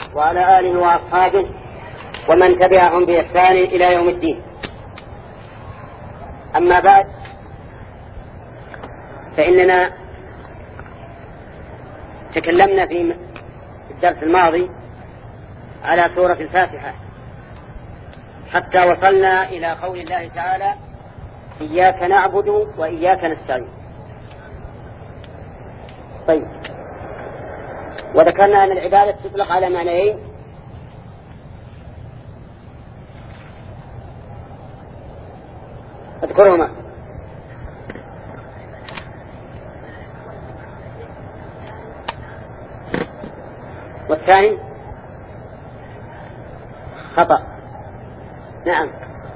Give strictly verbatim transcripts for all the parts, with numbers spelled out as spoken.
وعلى آله وأصحابه ومن تبعهم بإحسان إلى يوم الدين. أما بعد، فإننا تكلمنا في الدرس الماضي على سورة الفاتحة حتى وصلنا إلى قول الله تعالى: إياك نعبد وإياك نستعين. طيب، وذكرنا أن العبادة تطلق على معنيين: اذكرهما. والثاني خطأ. نعم.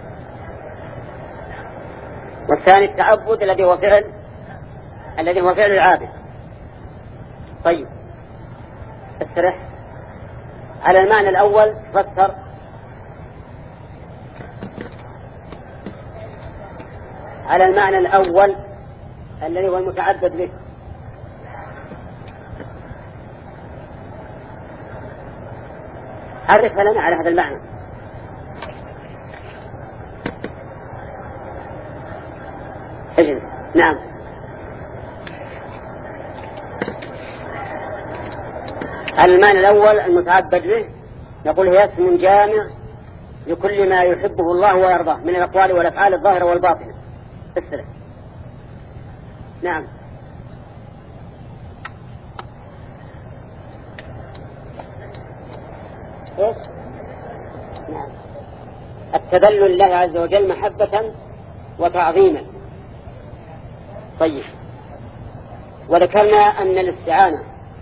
والثاني التعبد الذي هو فعل الذي هو فعل العابد. طيب، استرح. على المعنى الأول فسر على المعنى الأول الذي هو المتعبد به. عرفها لنا على هذا المعنى. اجل. نعم. على المعنى الأول المتعبد به نقول هي اسم جامع لكل ما يحبه الله ويرضاه من الأقوال والأفعال الظاهرة والباطنة. السلام. نعم. إيش؟ نعم. التذلل لله عز وجل محبة وتعظيما. طيب، وذكرنا أن الاستعانة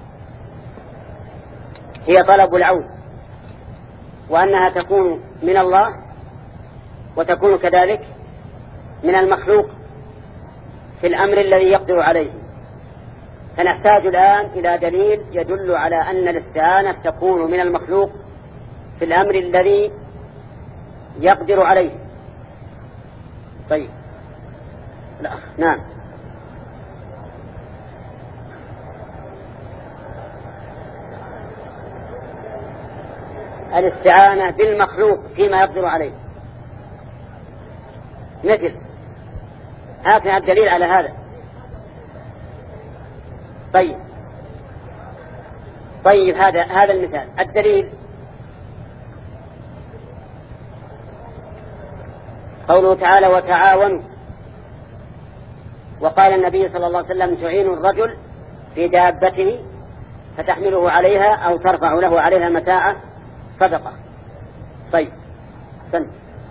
هي طلب العون، وأنها تكون من الله وتكون كذلك من المخلوق في الأمر الذي يقدر عليه. فنحتاج الآن إلى دليل يدل على أن الاستعانة تكون من المخلوق في الأمر الذي يقدر عليه. طيب. لا. نعم. الاستعانة بالمخلوق فيما يقدر عليه، مثل هاتنا الدليل على هذا. طيب طيب هذا هذا المثال. الدليل قوله تعالى: وتعاونوا. وقال النبي صلى الله عليه وسلم: تعين الرجل في دابته فتحمله عليها أو ترفع له عليها متاعه صدقة. طيب، سن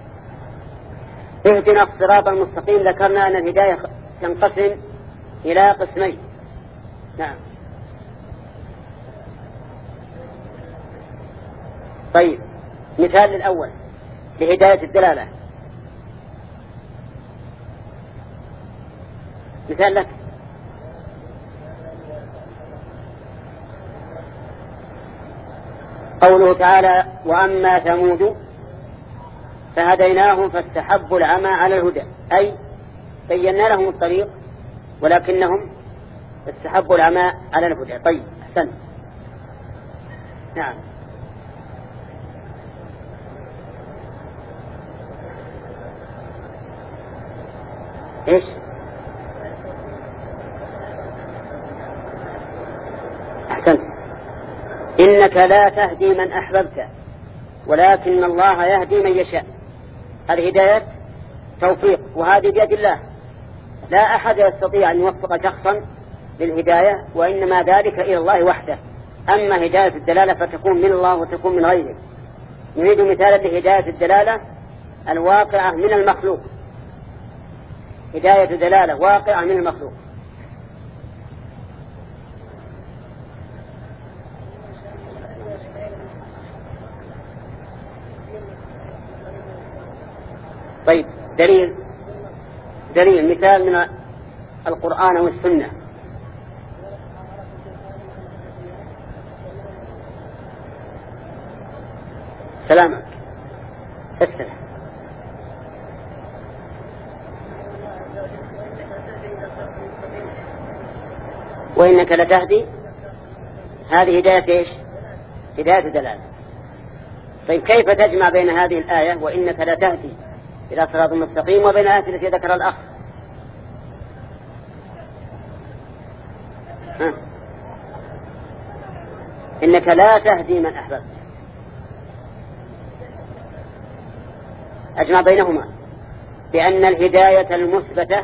اهدنا الصراط المستقيم. ذكرنا أن الهداية تنقسم إلى قسمين. نعم. طيب، مثال الأول لهداية الدلالة. مثال لك. قوله تعالى: وأما ثمود فهديناهم فاستحبوا العمى على الهدى، أي بينا لهم الطريق ولكنهم استحبوا العمى على الهدى. طيب، أحسن. نعم. إيش؟ أحسن. إنك لا تهدي من أحببت ولكن الله يهدي من يشاء. الهداية توفيق، وهذه بيد الله. لا أحد يستطيع أن يوفق شخصا للهداية، وإنما ذلك إلى الله وحده. أما هداية الدلالة فتكون من الله وتكون من غيره. نريد مثال لهداية الدلالة الواقعة من المخلوق. هداية دلالة واقعة من المخلوق. طيب، دليل دليل مثال من القرآن والسنة. سلامك. السلام. وإنك لتهدي، هذه هداية إيش؟ هداية دلالة. طيب كيف تجمع بين هذه الآية وإنك لا تهدي إلى صراط مستقيم وبين الآية التي ذكر الأخ؟ ها؟ إنك لا تهدي من أحببت، أجمع بينهما بأن الهداية المثبتة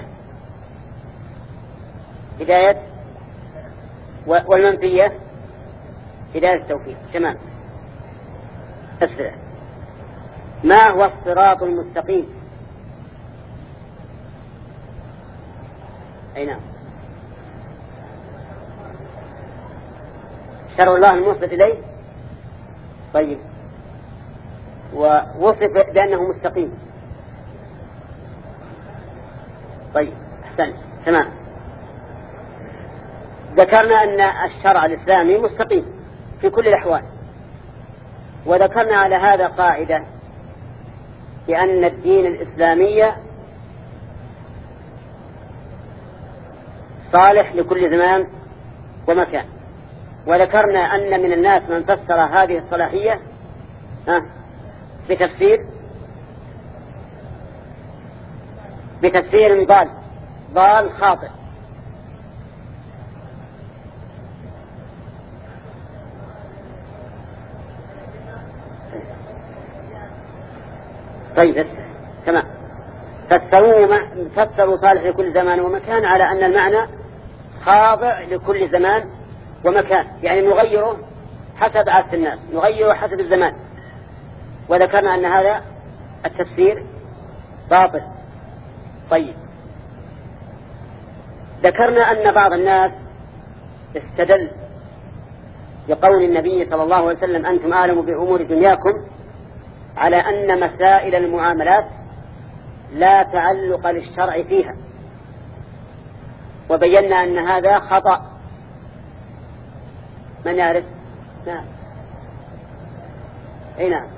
هداية والمنفية هداية التوفيق. تمام. أسرع. ما هو الصراط المستقيم؟ أي نعم، شرع الله المثبت إليه. طيب، ووصف بأنه مستقيم. طيب أحسن. تمام. ذكرنا أن الشرع الإسلامي مستقيم في كل الأحوال، وذكرنا على هذا قاعدة بأن الدين الإسلامي صالح لكل زمان ومكان، وذكرنا أن من الناس من فسر هذه الصلاحية بتفسير بتفسير ضال ضال خاطئ. طيب تمام. فسروا فسروا صالح لكل زمان ومكان على أن المعنى خاضع لكل زمان ومكان، يعني نغيره حسب عادة الناس، نغيره حسب الزمان. وذكرنا أن هذا التفسير باطل. طيب، ذكرنا أن بعض الناس استدل بقول النبي صلى الله عليه وسلم أنتم أعلم بأمور دنياكم على أن مسائل المعاملات لا تعلق للشرع فيها، وبينا أن هذا خطأ. من يعرف؟ نعم. أي نعم.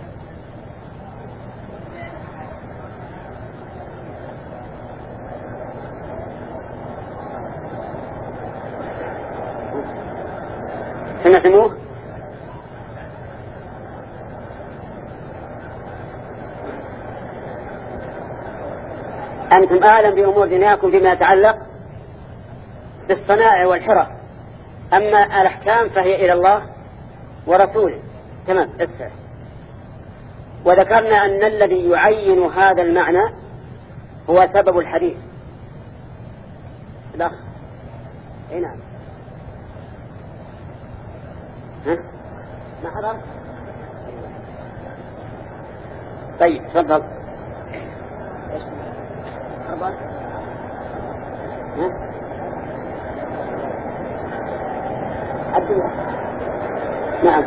سمعتموه؟ أنتم أعلم بأمور دنياكم بما يتعلق بالصنائع والحرف، أما الأحكام فهي إلى الله ورسوله. تمام. اسمع. وذكرنا أن الذي يعين هذا المعنى هو سبب الحديث. الأخ. أي نعم. ها؟ ما حضر؟ طيب تفضل. تفضل. ها؟ الدنيا. نعم.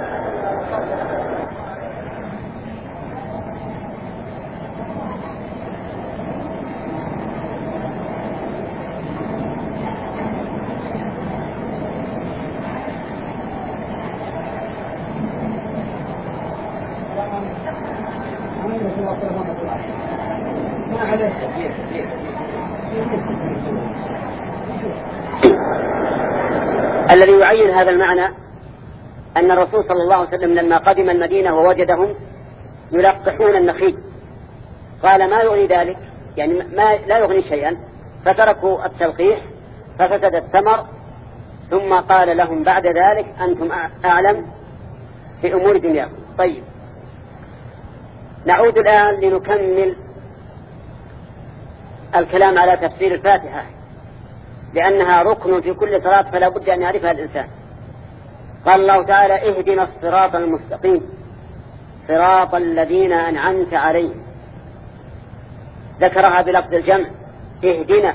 الذي يعين هذا المعنى أن الرسول صلى الله عليه وسلم لما قدم المدينة ووجدهم يلقحون النخيل قال ما يغني ذلك، يعني ما لا يغني شيئا، فتركوا التلقيح ففسد الثمر، ثم قال لهم بعد ذلك أنتم أعلم في أمور دنياكم. طيب، نعود الآن لنكمل الكلام على تفسير الفاتحة، لأنها ركن في كل صلاة فلا بد أن يعرفها الإنسان. قال الله تعالى اهدنا الصراط المستقيم صراط الذين أنعمت عليهم، ذكرها بلفظ الجمع اهدنا،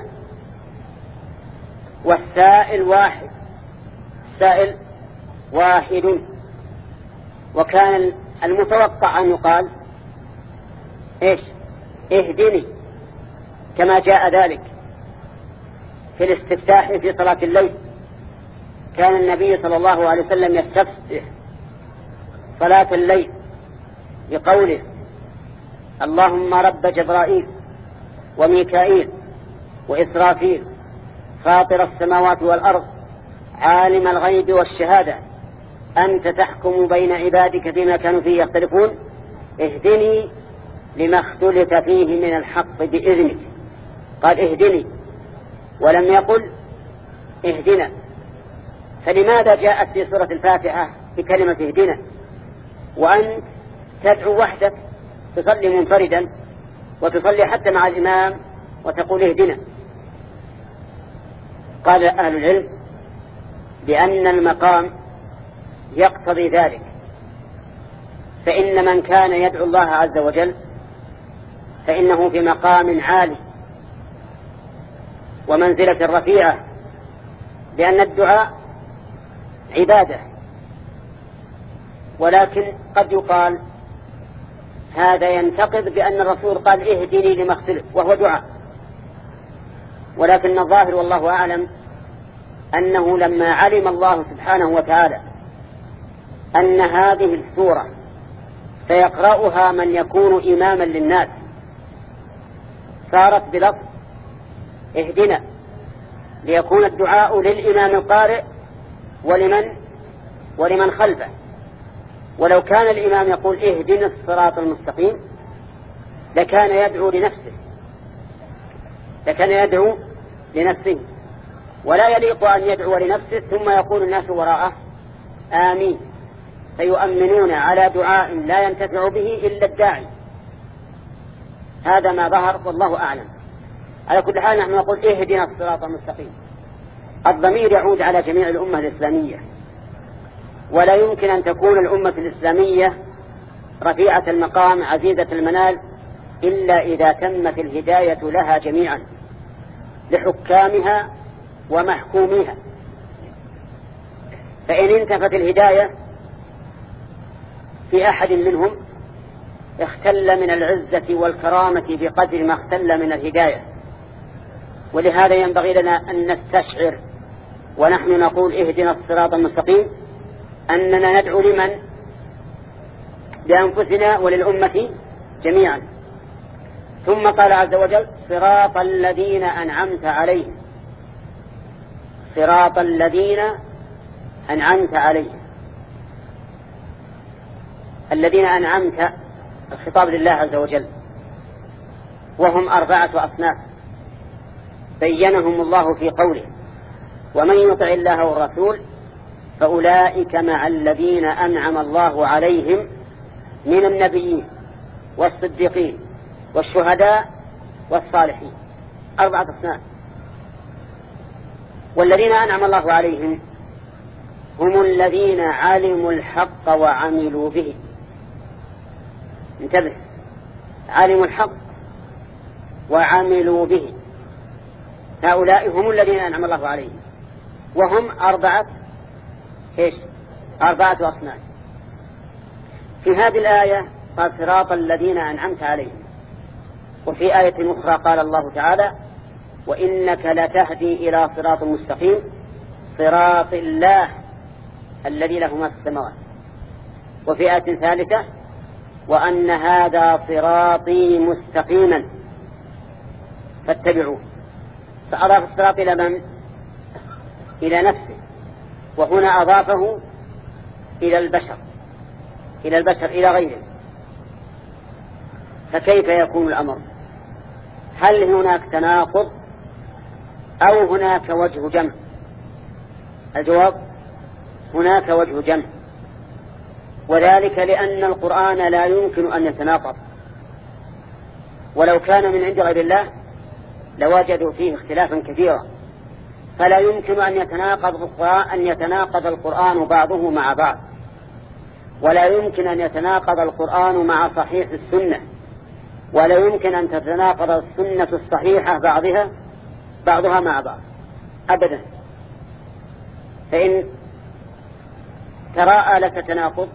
والسائل واحد، السائل واحد، وكان المتوقع أن يقال إيش؟ اهدني، كما جاء ذلك في الاستفتاح في صلاة الليل. كان النبي صلى الله عليه وسلم يستفتح صلاة الليل بقوله اللهم رب جبرائيل وميكائيل وإسرافيل فاطر السماوات والأرض عالم الغيب والشهادة أنت تحكم بين عبادك فيما كانوا فيه يختلفون اهدني لما اختلف فيه من الحق بإذنك. قال اهدني ولم يقل اهدنا. فلماذا جاءت في سورة الفاتحة بكلمة اهدنا وأنت تدعو وحدك تصلي منفردا وتصلي حتى مع الإمام وتقول اهدنا؟ قال أهل العلم بأن المقام يقتضي ذلك، فإن من كان يدعو الله عز وجل فإنه في مقام عالي ومنزلة رفيعة، لأن الدعاء عبادة. ولكن قد يقال هذا ينتقض بأن الرسول قال اهدني لما اختلف وهو دعاء، ولكن الظاهر والله أعلم أنه لما علم الله سبحانه وتعالى أن هذه السورة سيقرأها من يكون إماما للناس صارت بلفظ اهدنا، ليكون الدعاء للإمام القارئ ولمن ولمن خلفه. ولو كان الإمام يقول اهدنا الصراط المستقيم لكان يدعو لنفسه لكان يدعو لنفسه ولا يليق أن يدعو لنفسه ثم يقول الناس وراءه آمين، فيؤمنون على دعاء لا ينتفع به إلا الداعي. هذا ما ظهر والله أعلم. على كل حال نحن نقول اهدنا الصراط المستقيم. الضمير يعود على جميع الأمة الإسلامية، ولا يمكن أن تكون الأمة الإسلامية رفيعة المقام عزيزة المنال إلا إذا تمت الهداية لها جميعا، لحكامها ومحكوميها. فإن انتفت الهداية في أحد منهم اختل من العزة والكرامة بقدر ما اختل من الهداية. ولهذا ينبغي لنا أن نستشعر ونحن نقول اهدنا الصراط المستقيم أننا ندعو لمن؟ لأنفسنا وللأمة جميعا. ثم قال عز وجل صراط الذين أنعمت عليهم، صراط الذين أنعمت عليهم. الذين أنعمت الخطاب لله عز وجل، وهم أربعة أصناف بينهم الله في قوله ومن يطع الله والرسول فأولئك مع الذين أنعم الله عليهم من النبيين والصديقين والشهداء والصالحين. أربعة أصناف. والذين أنعم الله عليهم هم الذين علموا الحق وعملوا به. انتبه، علموا الحق وعملوا به، هؤلاء هم الذين أنعم الله عليهم، وهم أربعة إيش؟ أربعة أصناف. في هذه الآية قال صراط الذين أنعمت عليهم، وفي آية أخرى قال الله تعالى وإنك لتهدي إلى صراط مستقيم صراط الله الذي له ما في السماوات. وفي آية ثالثة وأن هذا صراطي مستقيما فاتبعوه. فأضاف الصراط إلى من؟ إلى نفسه، وهنا أضافه إلى البشر إلى البشر إلى غيره. فكيف يكون الأمر؟ هل هناك تناقض أو هناك وجه جمع؟ الجواب هناك وجه جمع، وذلك لأن القرآن لا يمكن أن يتناقض، ولو كان من عند غير الله لوجدوا فيه اختلافا كثيرا. فلا يمكن أن يتناقض القرآن أن يتناقض القرآن بعضه مع بعض، ولا يمكن أن يتناقض القرآن مع صحيح السنة، ولا يمكن أن تتناقض السنة الصحيحة بعضها بعضها مع بعض أبدا. فإن تراءى لك تناقض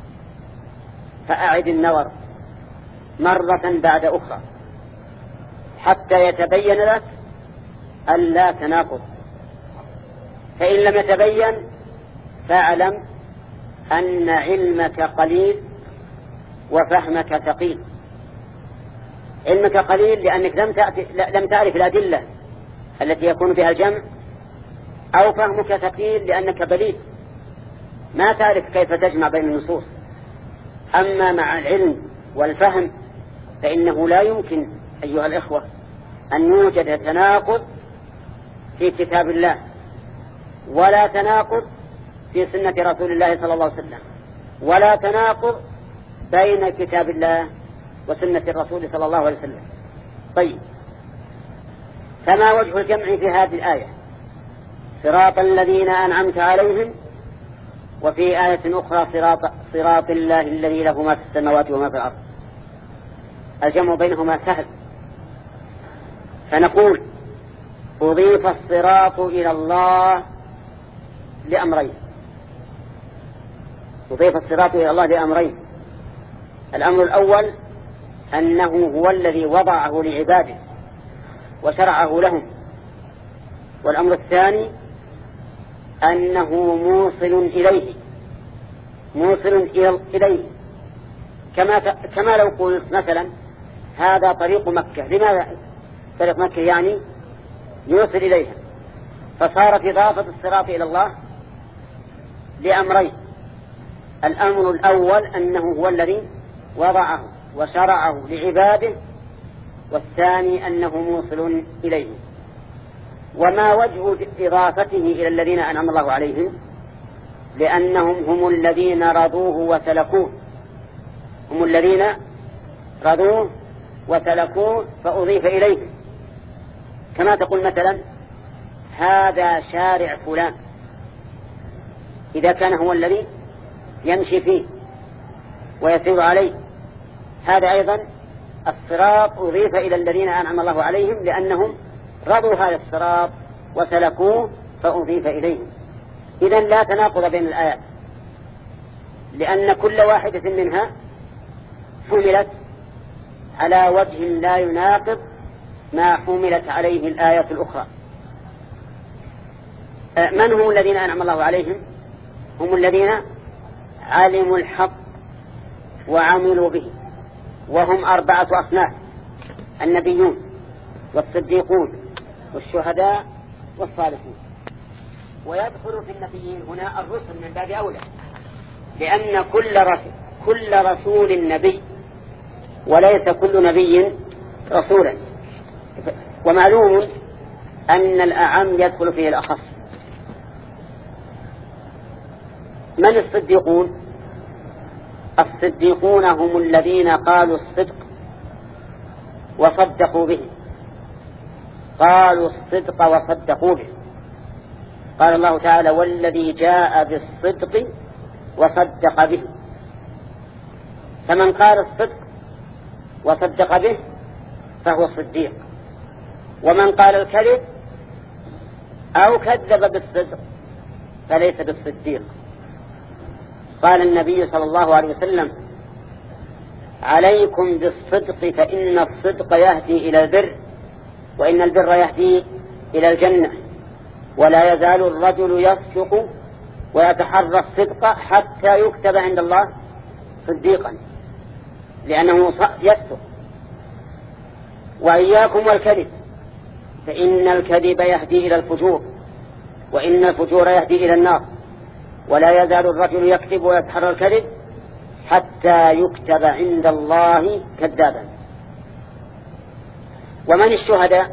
فأعد النظر مرة بعد أخرى حتى يتبين لك أن لا تناقض. فإن لم يتبين فاعلم أن علمك قليل وفهمك ثقيل. علمك قليل لأنك لم لم تعرف الأدلة التي يكون بها الجمع، أو فهمك ثقيل لأنك بليد ما تعرف كيف تجمع بين النصوص. أما مع العلم والفهم فإنه لا يمكن أيها الإخوة أن يوجد تناقض في كتاب الله ولا تناقض في سنة رسول الله صلى الله عليه وسلم ولا تناقض بين كتاب الله وسنة الرسول صلى الله عليه وسلم. طيب، فما وجه الجمع في هذه الآية؟ صراط الذين أنعمت عليهم، وفي آية أخرى صراط, صراط الله الذي له ما في السماوات وما في الأرض. الجمع بينهما سهل، فنقول أضيف الصراط إلى الله لأمرين. أضيف الصراط إلى الله لأمرين. الأمر الأول أنه هو الذي وضعه لعباده وشرعه لهم، والأمر الثاني أنه موصل إليه موصل إليه كما كما لو قلت مثلا هذا طريق مكة. لماذا طريق مكة؟ يعني يوصل إليها، فصارت إضافة الصراط إلى الله لأمرين. الأمر الأول أنه هو الذي وضعه وشرعه لعباده، والثاني أنه موصل إليه. وما وجه إضافته إلى الذين أنعم الله عليهم؟ لأنهم هم الذين رضوه وسلكوه هم الذين رضوه وسلكوه فأضيف إليه. كما تقول مثلا هذا شارع فلان، إذا كان هو الذي يمشي فيه ويسير عليه، هذا أيضا الصراط أضيف إلى الذين أنعم الله عليهم لأنهم رضوا هذا الصراط وسلكوه فأضيف إليهم. إذن لا تناقض بين الآيات، لأن كل واحدة منها حملت على وجه لا يناقض ما حملت عليه الآية الأخرى. من هم الذين أنعم الله عليهم؟ هم الذين علموا الحق وعملوا به، وهم أربعة أصناف: النبيون والصديقون والشهداء والصالحون. ويدخل في النبيين هنا الرسل من باب أولى، لأن كل رسول كل رسول نبي، وليس كل نبي رسولا. ومعلوم أن الأعم يدخل فيه الأخص. من الصديقون؟ الصديقون هم الذين قالوا الصدق وصدقوا به. قالوا الصدق وصدقوا به. قال الله تعالى: والذي جاء بالصدق وصدق به. فمن قال الصدق وصدق به فهو صديق، ومن قال الكذب أو كذب بالصدق فليس بالصديق. قال النبي صلى الله عليه وسلم: عليكم بالصدق فإن الصدق يهدي إلى البر، وإن البر يهدي إلى الجنة، ولا يزال الرجل يصدق ويتحرى الصدق حتى يكتب عند الله صديقا، لأنه يصدق. وإياكم والكذب فإن الكذب يهدي إلى الفجور، وإن الفجور يهدي إلى النار، ولا يزال الرجل يكذب ويتحرى الكذب حتى يكتب عند الله كذابا. ومن الشهداء؟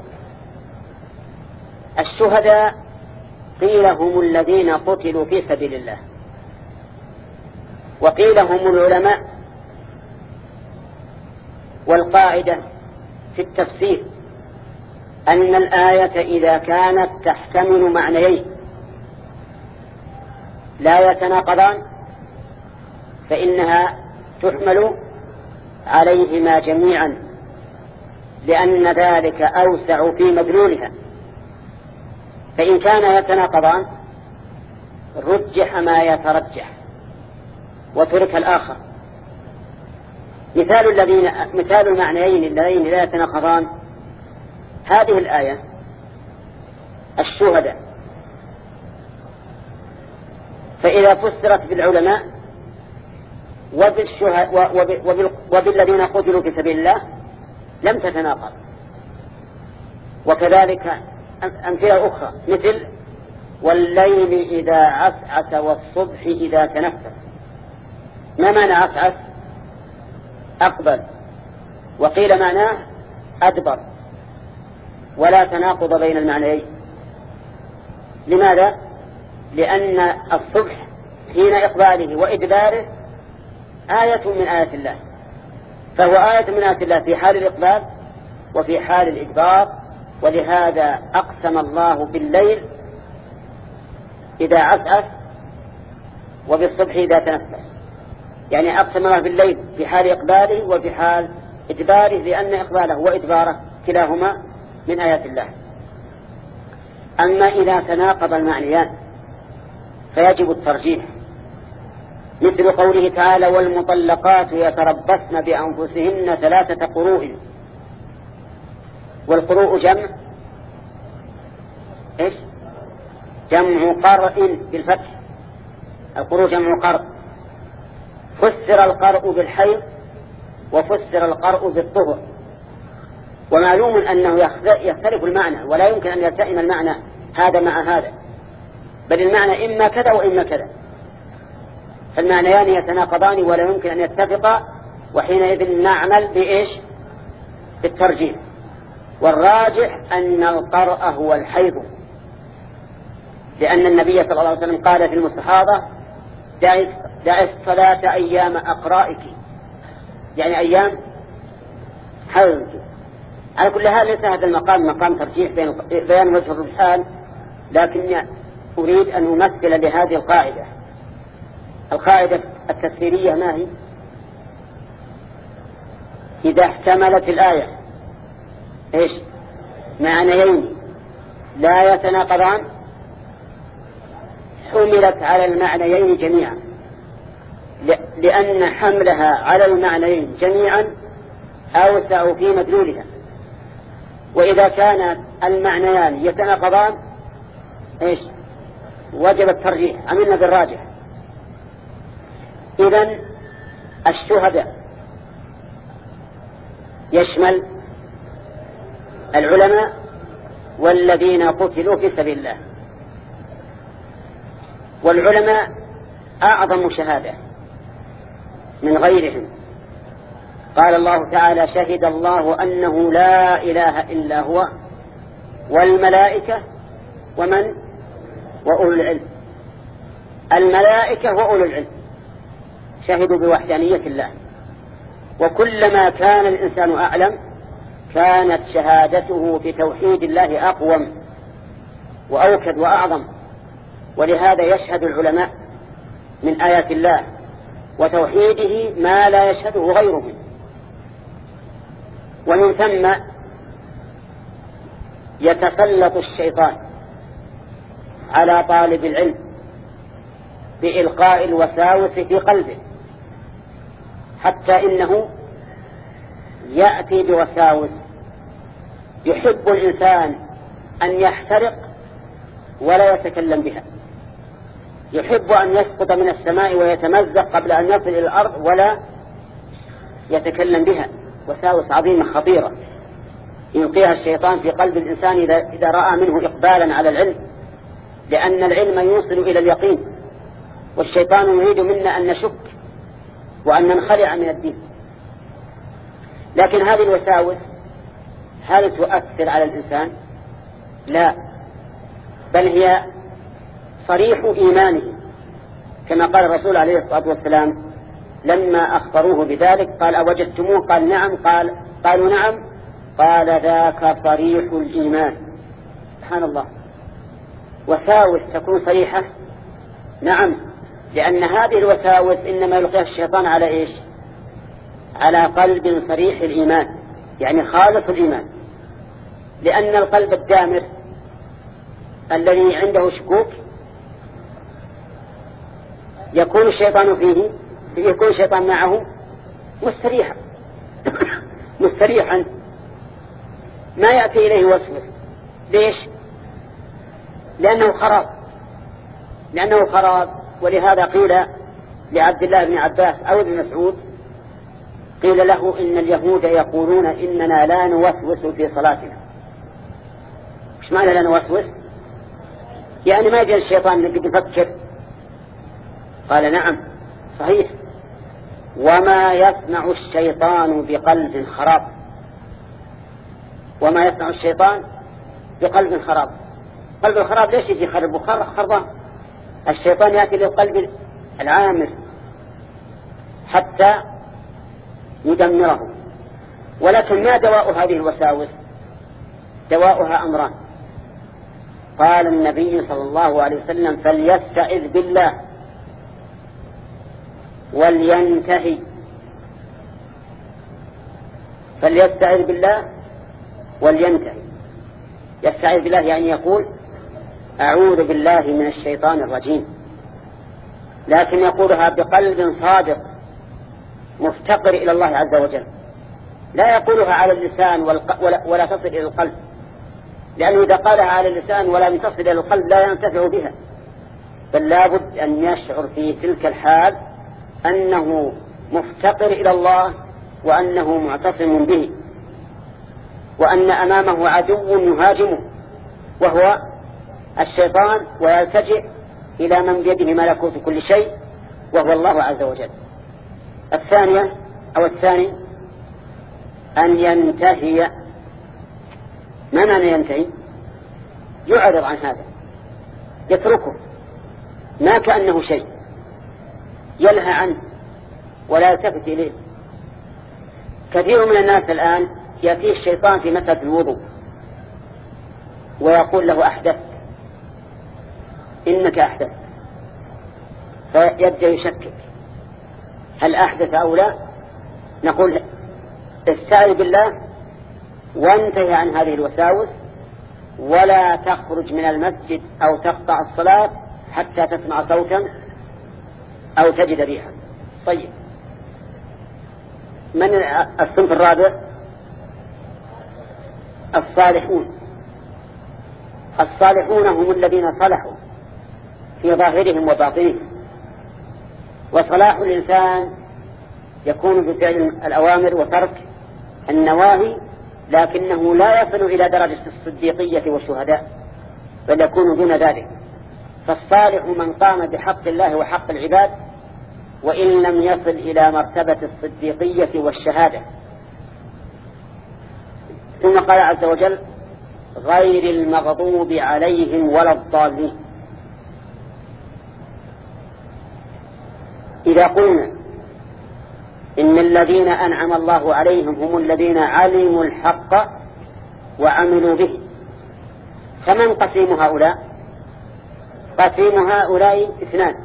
الشهداء قيل هم الذين قتلوا في سبيل الله، وقيل هم العلماء. والقاعدة في التفسير أن الآية إذا كانت تحتمل معنيين لا يتناقضان فإنها تحمل عليهما جميعا، لأن ذلك أوسع في مدلولها. فإن كان يتناقضان رجح ما يترجح وترك الآخر. مثال الذين مثال المعنيين اللذين لا يتناقضان هذه الآية: الشهداء. فإذا فسرت بالعلماء وبالذين قتلوا في سبيل الله لم تتناقض. وكذلك أمثلة أخرى مثل والليل إذا عسعس والصبح إذا تنفس. ما معنى عسعس؟ أقبل، وقيل معناه أدبر، ولا تناقض بين المعنيين. لماذا؟ لأن الصبح حين إقباله وإدباره آية من آيات الله، فهو آية من آيات الله في حال الإقبال وفي حال الإدبار. ولهذا أقسم الله بالليل إذا عسعس وبالصبح إذا تنفس، يعني أقسم الله بالليل في حال إقباله وفي حال إدباره، لأن إقباله وإدباره كلاهما من آيات الله. أما إذا تناقض المعنيان فيجب الترجيح، مثل قوله تعالى: والمطلقات يتربصن بأنفسهن ثلاثة قروء. والقروء جمع إيش؟ جمع قرء بالفتح، القروء جمع قرء. فسر القرء بالحيض وفسر القرء بالطهر، ومعلوم أنه يختلف المعنى، ولا يمكن أن يلتئم المعنى هذا مع هذا، بل المعنى إما كذا وإما كذا، فالمعنيان يتناقضان ولا يمكن أن يتفقا، وحينئذ نعمل بإيش؟ بالترجيح. والراجح أن القرء هو الحيض، لأن النبي صلى الله عليه وسلم قال في المستحاضة: دع الصلاة أيام أقرائك، يعني أيام حيض. على كل حال ليس هذا المقام مقام ترجيح بين بيان وجه الرجحان، لكن أريد أن أمثل لهذه القاعدة. القاعدة التفسيرية ما هي؟ إذا احتملت الآية إيش؟ معنيين لا يتناقضان حملت على المعنيين جميعا، لأن حملها على المعنيين جميعا أوسع في مدلولها. وإذا كان المعنيان يتناقضان إيش؟ وجب الترجيح، عملنا بالراجح. إذن الشهداء يشمل العلماء والذين قتلوا في سبيل الله، والعلماء أعظم شهادة من غيرهم. قال الله تعالى: شهد الله أنه لا إله إلا هو والملائكة ومن وأولو العلم. الملائكة وأولو العلم شهدوا بوحدانية الله، وكلما كان الإنسان أعلم كانت شهادته بتوحيد الله أقوم وأوكد وأعظم. ولهذا يشهد العلماء من آيات الله وتوحيده ما لا يشهده غيرهم. ومن ثم يتسلط الشيطان على طالب العلم بإلقاء الوساوس في قلبه، حتى إنه يأتي بوساوس يحب الإنسان أن يحترق ولا يتكلم بها، يحب أن يسقط من السماء ويتمزق قبل أن يصل إلى الأرض ولا يتكلم بها. وساوس عظيمة خطيرة يلقيها الشيطان في قلب الإنسان إذا, إذا رأى منه إقبالا على العلم، لأن العلم يوصل إلى اليقين، والشيطان يريد منا أن نشك وأن ننخلع من الدين. لكن هذه الوساوس هل تؤثر على الإنسان؟ لا، بل هي صريح إيمانه، كما قال الرسول عليه الصلاة والسلام لما أخبروه بذلك قال: أوجدتموه؟ قال: نعم. قال قالوا: نعم. قال: ذاك صريح الإيمان. سبحان الله، وساوس تكون صريحة؟ نعم، لأن هذه الوساوس إنما يلقيها الشيطان على إيش؟ على قلب صريح الإيمان، يعني خالص الإيمان. لأن القلب الدامر الذي عنده شكوك يكون الشيطان فيه يكون الشيطان معه مستريحا مستريحا ما يأتي إليه وسوس. ليش؟ لأنه خراب لأنه خراب ولهذا قيل لعبد الله بن عباس أو ابن مسعود، قيل له: إن اليهود يقولون إننا لا نوسوس في صلاتنا. مش معنى لا نوسوس؟ يعني ما جاء الشيطان نقدر يفكر؟ قال نعم صحيح. وما يصنع الشيطان بقلب خراب، وما يصنع الشيطان بقلب خراب. قلب الخراب ليش يجي يخرب خربان؟ الشيطان يأتي للقلب العامر حتى يدمره. ولكن ما دواء هذه الوساوس؟ دواؤها أمران. قال النبي صلى الله عليه وسلم فليستعذ بالله ولينتهي. فليستعذ بالله ولينتهي. يستعذ بالله يعني يقول أعوذ بالله من الشيطان الرجيم، لكن يقولها بقلب صادق مفتقر إلى الله عز وجل، لا يقولها على اللسان ولا, ولا تصل إلى القلب، لأنه إذا قالها على اللسان ولا تصل إلى القلب لا ينتفع بها، بل لابد أن يشعر في تلك الحال أنه مفتقر إلى الله وأنه معتصم به، وأن أمامه عدو يهاجمه وهو الشيطان، ويلتجئ إلى من بيده ملكوت كل شيء وهو الله عز وجل. الثانية أو الثاني أن ينتهي. ما معنى ينتهي؟ يعرض عن هذا، يتركه ما كأنه شيء، يلهى عنه ولا يلتفت إليه. كثير من الناس الآن يأتيه الشيطان في مسألة الوضوء ويقول له أحدث، إنك أحدث، فيبدأ يشكك هل أحدث أو لا. نقول استعذ بالله وانتهي عن هذه الوساوس، ولا تخرج من المسجد أو تقطع الصلاة حتى تسمع صوتا أو تجد ريحا. طيب، من الصنف الرابع؟ الصالحون. الصالحون هم الذين صلحوا في ظاهرهم وباطنهم. وصلاح الإنسان يكون بفعل الأوامر وترك النواهي، لكنه لا يصل إلى درجة الصديقية والشهداء، بل يكون دون ذلك. فالصالح من قام بحق الله وحق العباد وإن لم يصل إلى مرتبة الصديقية والشهادة. ثم قال عز وجل غير المغضوب عليهم ولا الضالين. إذا قلنا إن الذين أنعم الله عليهم هم الذين علموا الحق وعملوا به، فمن قسيم هؤلاء؟ قسيم هؤلاء اثنان: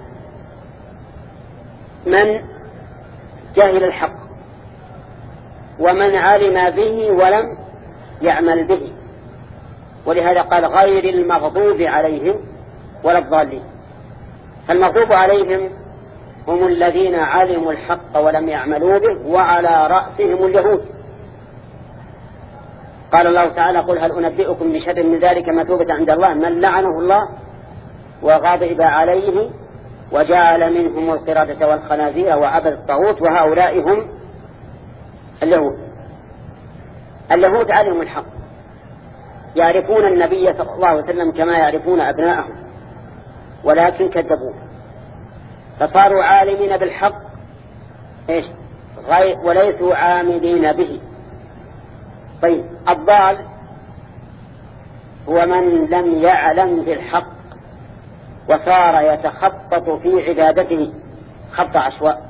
من جاهل الحق، ومن علم به ولم يعمل به. ولهذا قال غير المغضوب عليهم ولا الضالين. فالمغضوب عليهم هم الذين علموا الحق ولم يعملوا به، وعلى رأسهم اليهود. قال الله تعالى قل هل أنبئكم بشر من ذلك مثوبة عند الله من لعنه الله وغضب عليه وجعل منهم القردة والخنازير وعبد الطاغوت وهؤلاء هم اليهود. اليهود علموا الحق، يعرفون النبي صلى الله عليه وسلم كما يعرفون أبناءهم، ولكن كذبوه فصاروا عالمين بالحق إيش؟ غير وليسوا عاملين به. طيب، الضال هو من لم يعلم بالحق وصار يتخبط في عبادته خبط عشواء.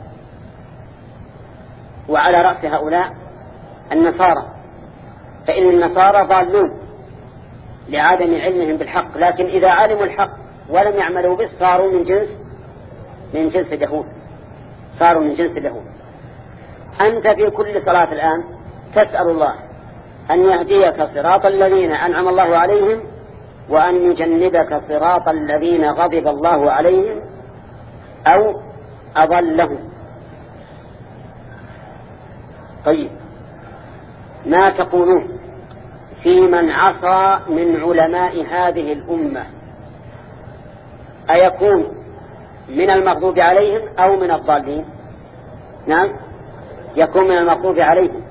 وعلى رأس هؤلاء النصارى، فإن النصارى ضالون لعدم علمهم بالحق، لكن إذا علموا الحق ولم يعملوا به صاروا من جنس من جنس اليهود، صاروا من جنس اليهود. أنت في كل صلاة الآن تسأل الله أن يهديك صراط الذين أنعم الله عليهم وأن يجنبك صراط الذين غضب الله عليهم أو أضلهم. طيب، ما تقولون في من عصى من علماء هذه الأمة؟ أيكون من المغضوب عليهم أو من الضالين؟ نعم، يكون من المغضوب عليهم.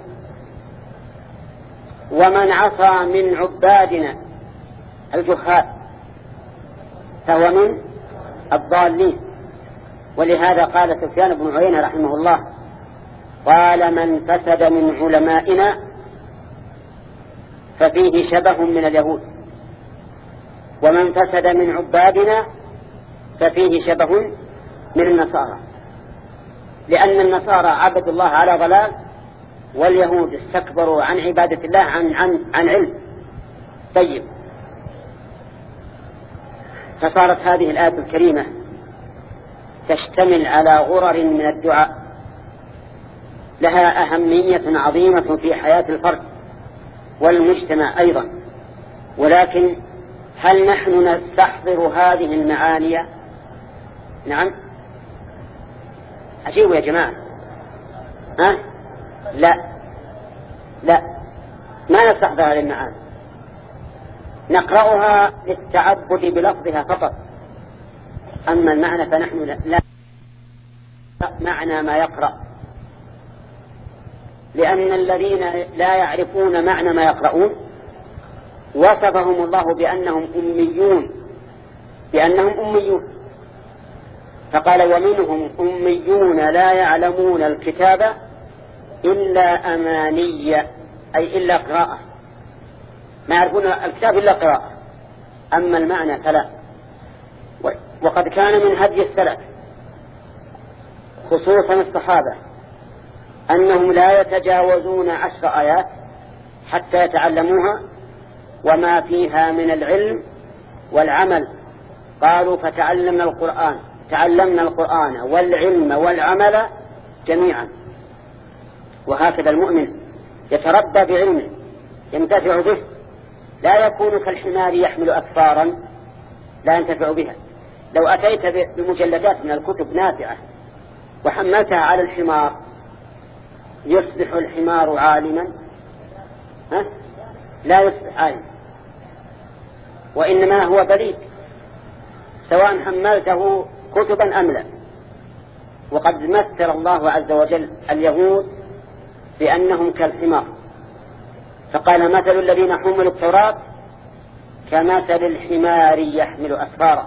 ومن عصى من عبادنا الجهال فهو من الضالين. ولهذا قال سفيان بن عيينة رحمه الله قال من فسد من علمائنا ففيه شبه من اليهود، ومن فسد من عبادنا ففيه شبه من النصارى، لأن النصارى عبدوا الله على ضلال، واليهود استكبروا عن عبادة الله عن, عن, عن علم. طيب، فصارت هذه الآية الكريمة تشتمل على غرر من الدعاء لها أهمية عظيمة في حياة الفرد والمجتمع أيضا. ولكن هل نحن نستحضر هذه المعاني؟ نعم، أجيبوا يا جماعة. ها؟ لا لا ما نستحضر هذه المعاني، نقرأها للتعبد بلفظها فقط، أما المعنى فنحن لا, لا معنى ما يقرأ، لأن الذين لا يعرفون معنى ما يقرؤون وصفهم الله بأنهم أميون بأنهم أميون فقال ومنهم أميون لا يعلمون الكتاب إلا أماني، أي إلا قراءة، ما يعرفون الكتاب إلا قراءة، أما المعنى فلا. وقد كان من هدي السلف خصوصا الصحابة أنهم لا يتجاوزون عشر آيات حتى يتعلموها وما فيها من العلم والعمل. قالوا فتعلمنا القرآن تعلمنا القرآن والعلم والعمل جميعا. وهكذا المؤمن يتربى بعلمه ينتفع به، لا يكون كالحمار يحمل أكفارا لا ينتفع بها. لو أتيت بمجلدات من الكتب نافعة وحملتها على الحمار يصبح الحمار عالما؟ ها؟ لا يصبح عالما، وإنما هو بليد سواء حملته كتبا أم لا. وقد مثل الله عز وجل اليهود بأنهم كالحمار، فقال مثل الذين حملوا التوراة كمثل الحمار يحمل أسفارا.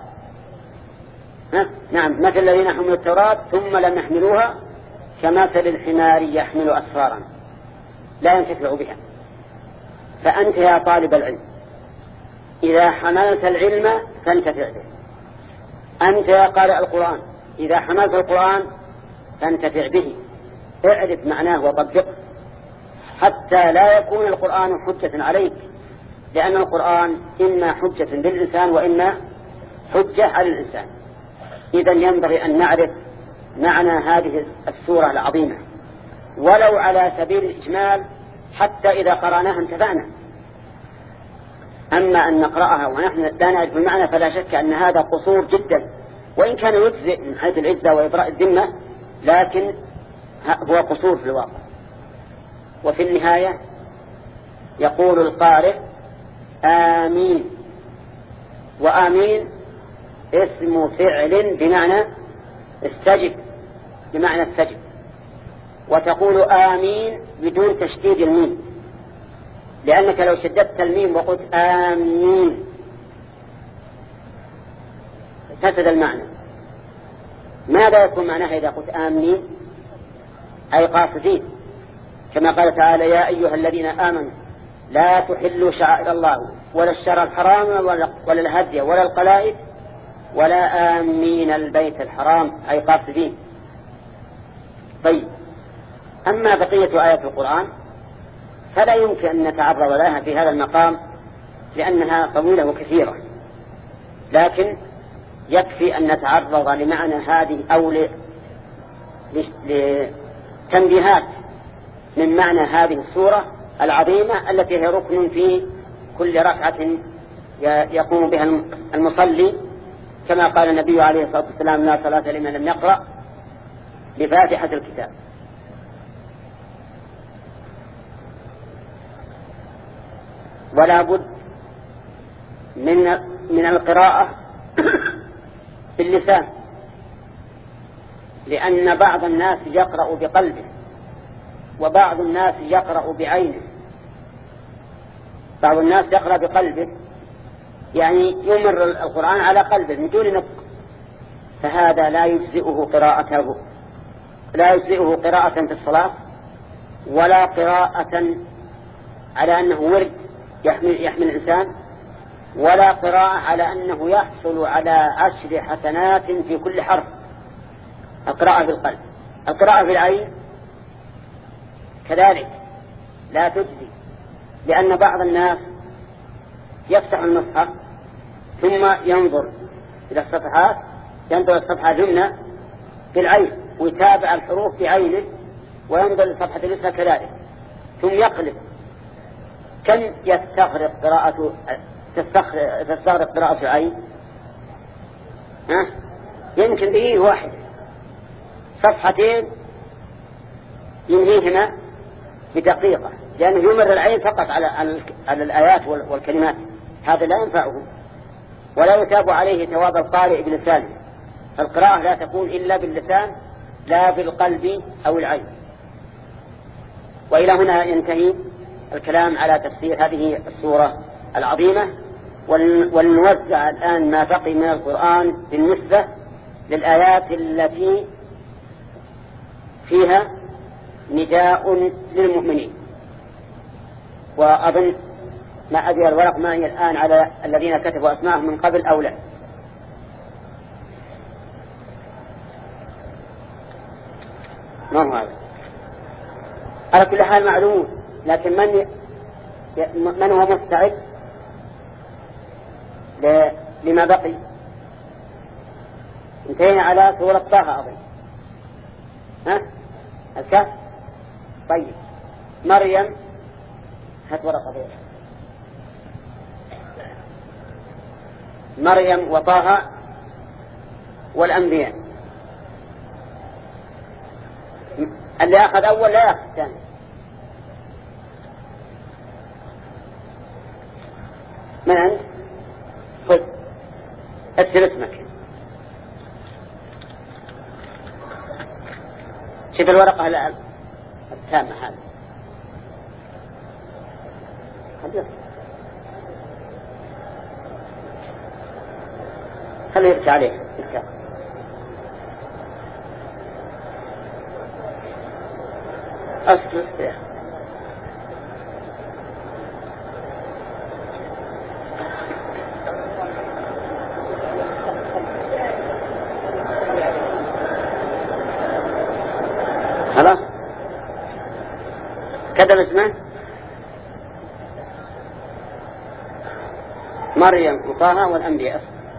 نعم، مثل الذين حملوا التوراة ثم لم يحملوها كمثل الحمار يحمل أسفارا لا ينتفع بها. فأنت يا طالب العلم إذا حملت العلم فانتفع به، أنت يا قارئ القرآن إذا حملت القرآن فانتفع به، اعرف معناه وطبقه حتى لا يكون القرآن حجة عليك، لأن القرآن إما حجة للإنسان وإما حجة على الإنسان. إذن ينبغي أن نعرف معنى هذه السورة العظيمة ولو على سبيل الإجمال حتى إذا قرأناها انتفعنا. أما أن نقرأها ونحن لا نعرف المعنى فلا شك أن هذا قصور جدا، وإن كان يجزئ من حيث العزة وإبراء الذمة لكن هو قصور في الواقع. وفي النهاية يقول القارئ آمين، وآمين اسم فعل بمعنى استجب، بمعنى استجب، وتقول آمين بدون تشديد الميم، لأنك لو شددت الميم وقلت آمين فسد المعنى. ماذا يكون معناها إذا قلت آمين؟ أي قاصدين، كما قال تعالى يا أيها الذين آمنوا لا تحلوا شعائر الله ولا الشرع الحرام ولا الهدي ولا القلائد ولا آمين البيت الحرام، أي قاصدين. طيب، أما بقية آيات القرآن فلا يمكن أن نتعرض لها في هذا المقام لأنها طويلة وكثيرة، لكن يكفي أن نتعرض لمعنى هذه أو لتنبيهات من معنى هذه السورة العظيمة التي هي ركن في كل ركعة يقوم بها المصلي، كما قال النبي عليه الصلاة والسلام لا صلاة لمن لم يقرأ بفاتحة الكتاب. ولا بد من من القراءة باللسان، لأن بعض الناس يقرأ بقلبه وبعض الناس يقرأ بعينه. بعض الناس يقرأ بقلبه يعني يمر القرآن على قلبه من دون نطق، فهذا لا يجزئه قراءته، لا يجزئه قراءة في الصلاة، ولا قراءة على أنه ورد يحمل, يحمل الإنسان، ولا قراءة على أنه يحصل على عشر حسنات في كل حرف. القراءة في القلب. القراءة في العين كذلك لا تجزي، لأن بعض الناس يفتح المصحف ثم ينظر إلى الصفحات، ينظر الصفحة اليمنى بالعين ويتابع الحروف بعينه، وينظر للصفحة اليسرى كذلك، ثم يقلب. كم يستغرق قراءة تستغرق قراءة العين؟ ها؟ يمكن به واحد صفحتين ينهيهما بدقيقة، لأنه يمر العين فقط على على الآيات والكلمات، هذا لا ينفعه ولا يتاب عليه ثواب القارئ بلسانه. فالقراءة لا تكون إلا باللسان لا بالقلب أو العين. وإلى هنا ينتهي الكلام على تفسير هذه السورة العظيمة، ولنوزع الآن ما بقي من القرآن بالنسبة للآيات التي فيها نداء للمؤمنين. وأظن ما أدري الورق ما هي الآن على الذين كتبوا أسماءهم من قبل أو لا. ما هو هذا؟ على كل حال معلوم، لكن من ي... من هو مستعد ل... لما بقي؟ انتهينا على سورة طه أظن. ها؟ الكهف. طيب مريم، هات ورقة بيضاء. مريم وطه والأنبياء. اللي أخذ أول لا يأخذ ثاني. من أنت؟ خذ اكتب اسمك. شوف الورقة التامة هذه. خليه يرجع عليه الكتاب. أصل يا خلاص كتب اسمه مريم وطه والأنبياء.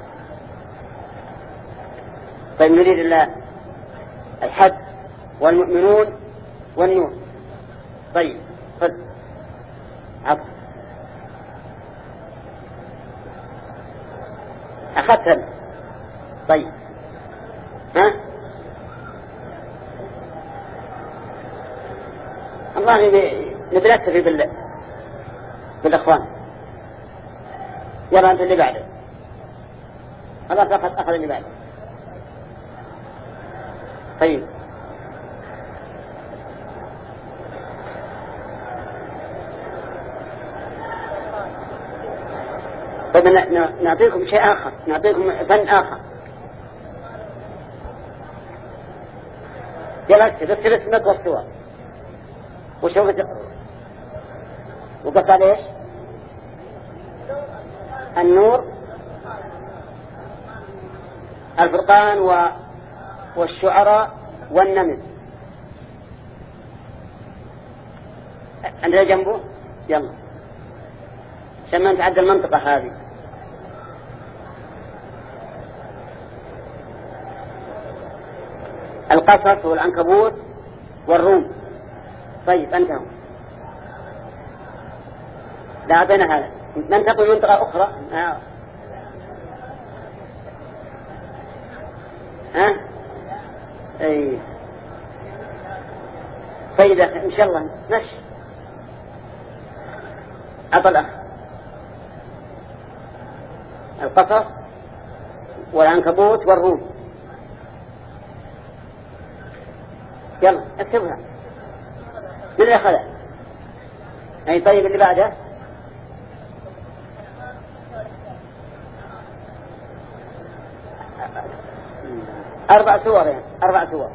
طيب نريد الله الحد والمؤمنون والنور. طيب خذ عطف أخذتها. طيب ها الله نبي نكتفي بال بالأخوان. يلا أنت اللي بعده. خلاص أخذ أخذ اللي بعده. طيب طيب نعطيكم شيء آخر، نعطيكم فن آخر. يلا اكتب اكتب اسمك والصور وشوف وقصة ليش النور الفرقان و... والشعراء والنمل. عندنا جنبه. يلا عشان ما نتعدى المنطقة هذه. القصص والعنكبوت والروم. طيب انتهوا. لا أعطينا هذا. ننتقل منطقة أخرى. ها ها اي طيب ان شاء الله مش أطلع القصص والعنكبوت والروم. يلا اكتبها. من اللي أخذها؟ أي طيب اللي بعده أربع سور يعني أربع سور.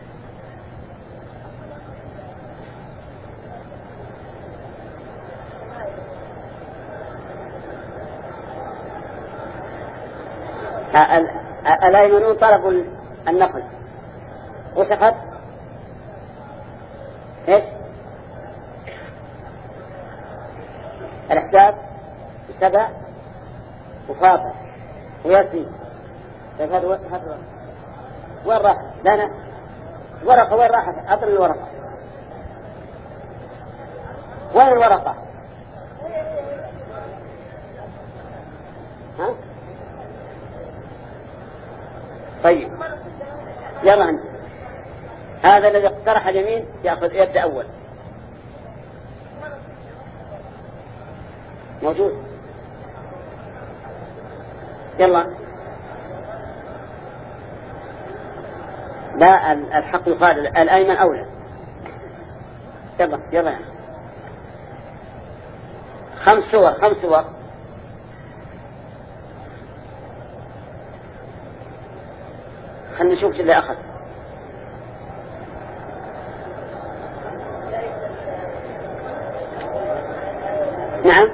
الأيمنون طلبوا النقل وسقط ايش الإحساب سبع وفاطر وياسين. طيب هذا هذا وين راح؟ لا لا ورقة وين راحت؟ أعطني الورقة. وين الورقة؟ ها؟ طيب يلا عندي. هذا الذي اقترح اليمين يأخذ يبدأ أول. موجود. يلا. لا الحق يقال الأيمن أولى. يلا يلا خمس صور خمس صور. خلنا نشوف اللي أخذ. نعم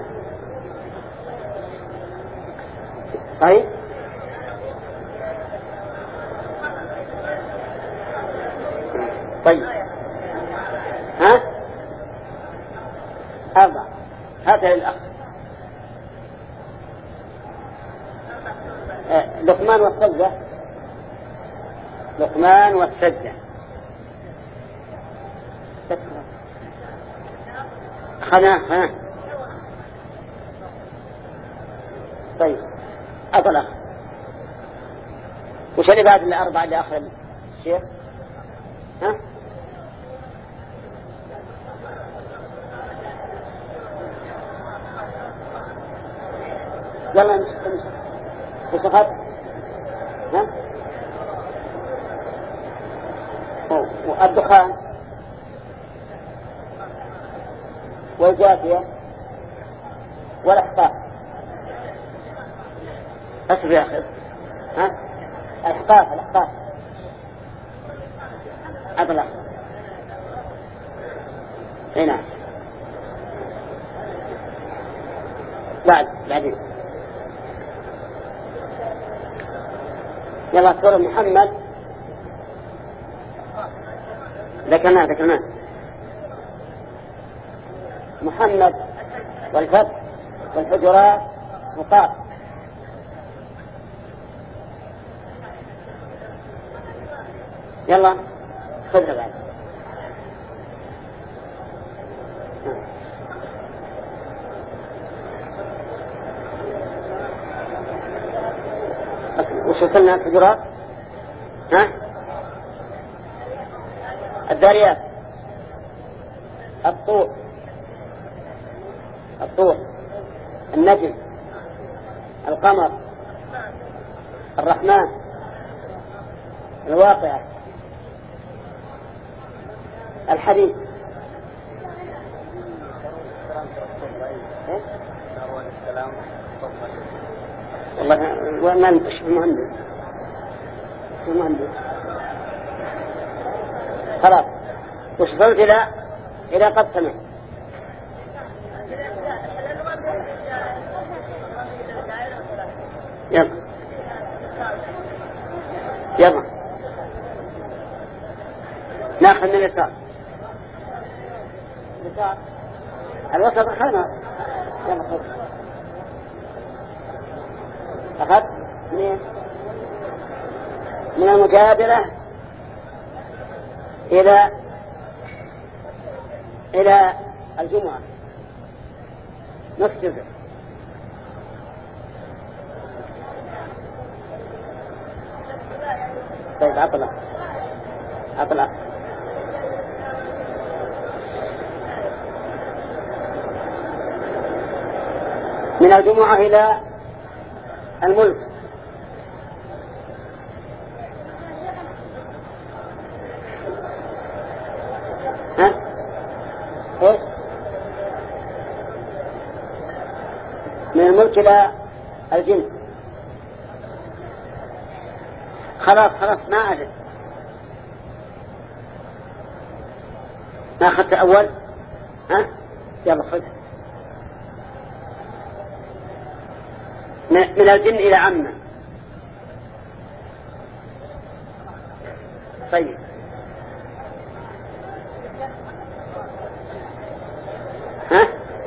طيب طيب ها أربعة. هذا للأخ آه. لقمان والسجدة. لقمان والسجدة خنا ها. طيب أطلق. وش اللي بعد الأربعة اللي آخر الشيخ؟ ها يلا نمشي نمشي. وصفات ها والدخان والجافية والأحقاف. أصبر يا أخي. ها الأحقاف الأحقاف أطلق. هنا بعد بعدين يلا سورة محمد. ذكرناه ذكرناه محمد والفتح والحجرات وقاف. يلا خذها بعد. وش وصلنا الحجرات؟ ها الذاريات الطور الطور النجم القمر الرحمن الواقعة الحديث. والله وما نشوف المهندس المهندس خلاص. وصلت إلى إلى قد سمع. يلا يلا ناخذ من اليسار. اليسار الوسط أخذنا. يلا خذ. أخذ من من المجادلة إلى إلى الجمعة نصف جزء. طيب عطلة عطلة من الجمعة إلى الملك. ها ايش من الملك إلى الجن. خلاص خلاص ما أجل ما أخذت أول. ها يلا خذ. من الجن إلى عامة. طيب ها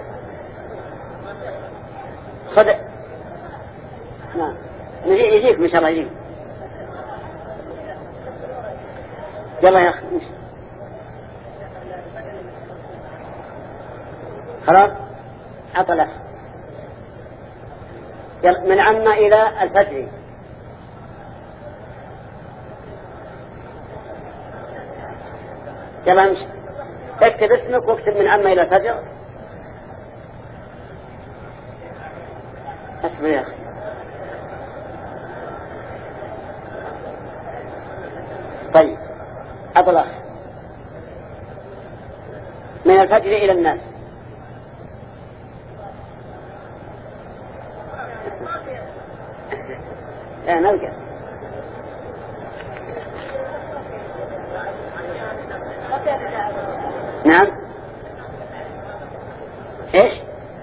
خذ. نعم يجيك إن شاء الله يجيك. يلا يا أخي خلاص عطلة. من عم إلى الفجر. يلا امشي اكتب اسمك واكتب من عم إلى الفجر. اصبر يا أخي. طيب عطلة. من الفجر إلى الناس. لا نلقى. نعم ايش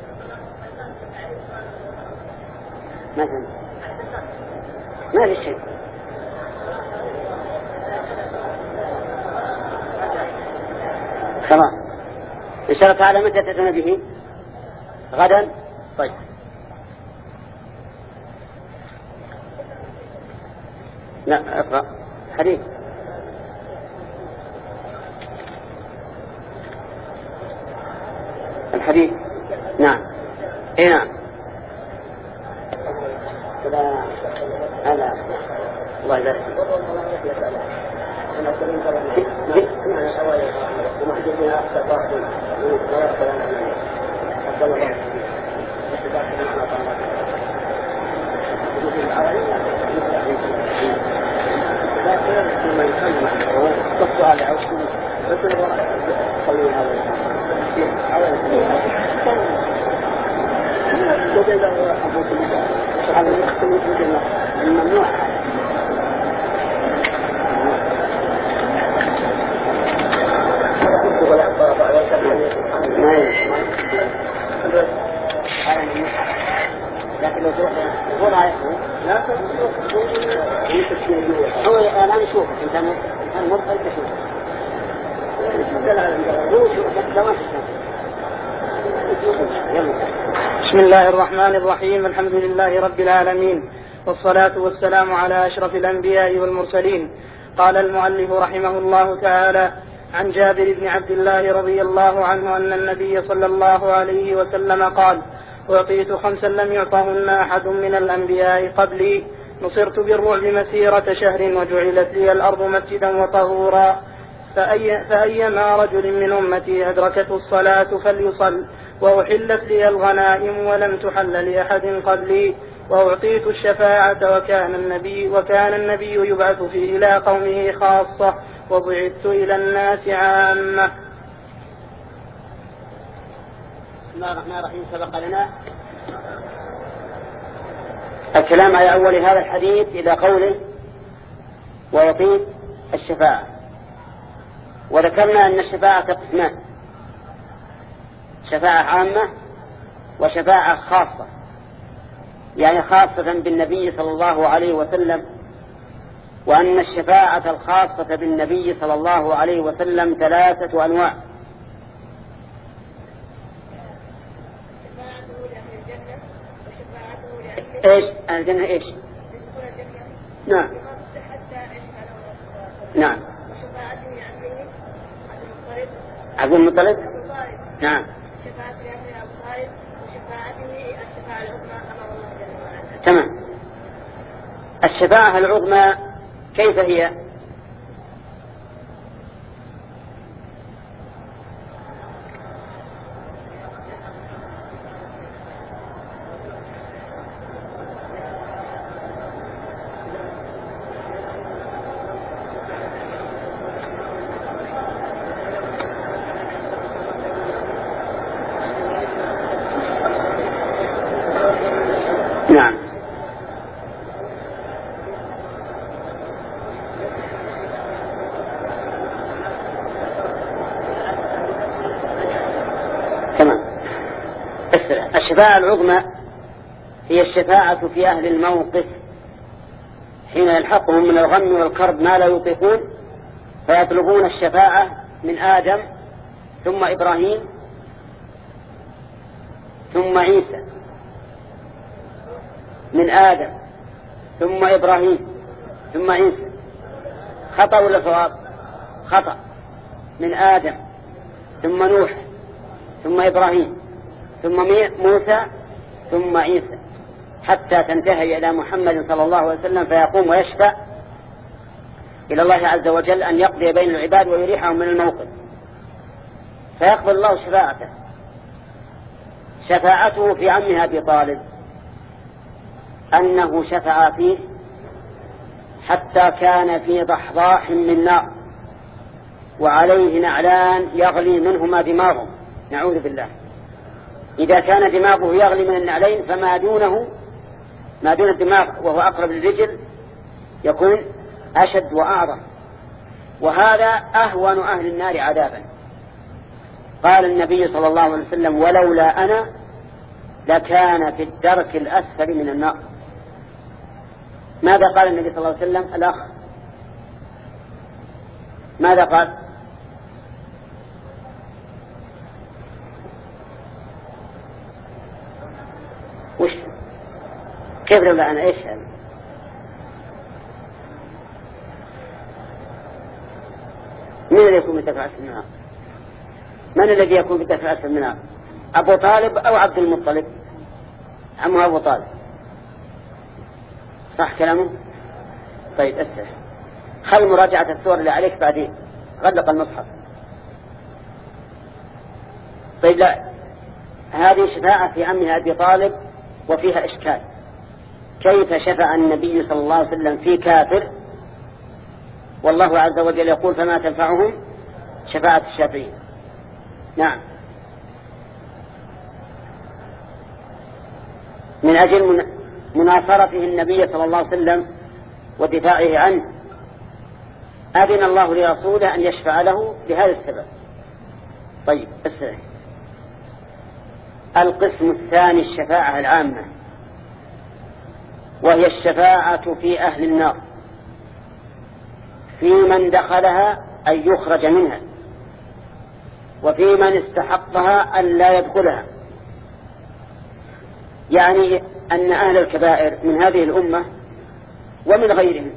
مثلا ما في شيء. خلاص إن شاء الله تعالى. متى تأتون به؟ غدا. طيب لا اقرأ حديث. الحديث نعم اي نعم. هذا الله يبارك لكن لو تروح تقول هاي لا تروح هو الآن يشوفك أنت أنت مرضى تشوفك بسم الله الرحمن الرحيم. الحمد لله رب العالمين والصلاة والسلام على أشرف الأنبياء والمرسلين. قال المؤلف رحمه الله تعالى عن جابر بن عبد الله رضي الله عنه أن النبي صلى الله عليه وسلم قال: أعطيت خمسا لم يعطهن أحد من الأنبياء قبلي، نصرت بالرعب مسيرة شهر، وجعلت لي الأرض مسجدا وطهورا، فأي فأيما رجل من أمتي أدركته الصلاة فليصل، وأحلت لي الغنائم ولم تحل لأحد قبلي، وأعطيت الشفاعة، وكان النبي, وكان النبي يبعث فيه إلى قومه خاصة، وبعثت إلى الناس عامة. بسم الله الرحمن الرحيم. سبق لنا الكلام على أول هذا الحديث إلى قوله ويطيب الشفاعة، وذكرنا أن الشفاعة قسمان: شفاعة عامة وشفاعة خاصة، يعني خاصة بالنبي صلى الله عليه وسلم، وأن الشفاعة الخاصة بالنبي صلى الله عليه وسلم ثلاثة أنواع. ايش الجنة؟ ايش؟ نعم نعم. عبد المطلب. نعم. تمام. الشفاعة العظمى كيف هي؟ الشفاعة العظمى هي الشفاعة في أهل الموقف حين يلحقهم من الغم والكرب ما لا يطيقون، فيطلبون الشفاعة من آدم ثم إبراهيم ثم عيسى، من آدم ثم إبراهيم ثم عيسى. خطأ ولا صواب؟ خطأ. من آدم ثم نوح ثم إبراهيم ثم موسى ثم عيسى، حتى تنتهي إلى محمد صلى الله عليه وسلم فيقوم ويشفع إلى الله عز وجل أن يقضي بين العباد ويريحهم من الموقف، فيقبل الله شفاعته. شفاعته في عمه أبي طالب أنه شفع فيه حتى كان في ضحضاح من نار وعليه نعلان يغلي منهما دماغه، نعوذ بالله. إذا كان دماغه يغلي من النعلين فما دونه، ما دون الدماغ وهو أقرب للرجل يكون أشد وأعظم، وهذا أهون أهل النار عذابا. قال النبي صلى الله عليه وسلم: ولولا أنا لكان في الدرك الأسفل من النار. ماذا قال النبي صلى الله عليه وسلم؟ الأخ ماذا قال؟ وش كيف لولا أنا؟ إيش هذا؟ من الذي يكون بالدفع أسفل من النار؟ من الذي يكون بالدفع أسفل من النار؟ أبو طالب أو عبد المطلب؟ عمه أبو طالب، صح كلامه؟ طيب أسف، خل مراجعة الصور اللي عليك بعدين، غلق المصحف. طيب لا، هذه شفاعة في عمها أبي طالب وفيها إشكال. كيف شفع النبي صلى الله عليه وسلم في كافر والله عز وجل يقول: فما تنفعهم شفاعة الشافعين؟ نعم، من أجل مناصرته النبي صلى الله عليه وسلم ودفاعه عنه أذن الله لرسوله أن يشفع له بهذا السبب. طيب السلام. القسم الثاني الشفاعة العامة، وهي الشفاعة في أهل النار في من دخلها أن يخرج منها، وفي من استحقها أن لا يدخلها. يعني أن أهل الكبائر من هذه الأمة ومن غيرهم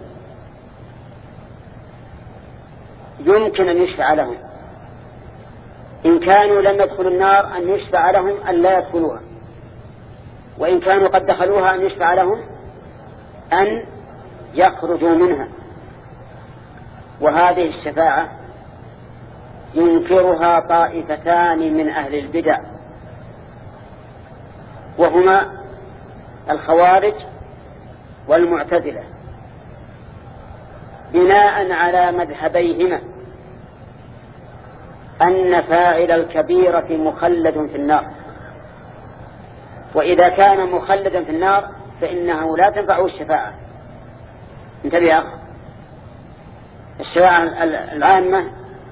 يمكن أن يشفع لهم إن كانوا لم يدخلوا النار، أن يشفع لهم أن لا يدخلوها، وإن كانوا قد دخلوها أن يشفع لهم أن يخرجوا منها. وهذه الشفاعة ينكرها طائفتان من أهل البدع، وهما الخوارج والمعتزلة، بناء على مذهبيهما أن فاعل الكبيرة مخلد في النار، وإذا كان مخلدا في النار فإنه لا تنفعه الشفاعة. انتبه يا أخ، الشفاعة العامة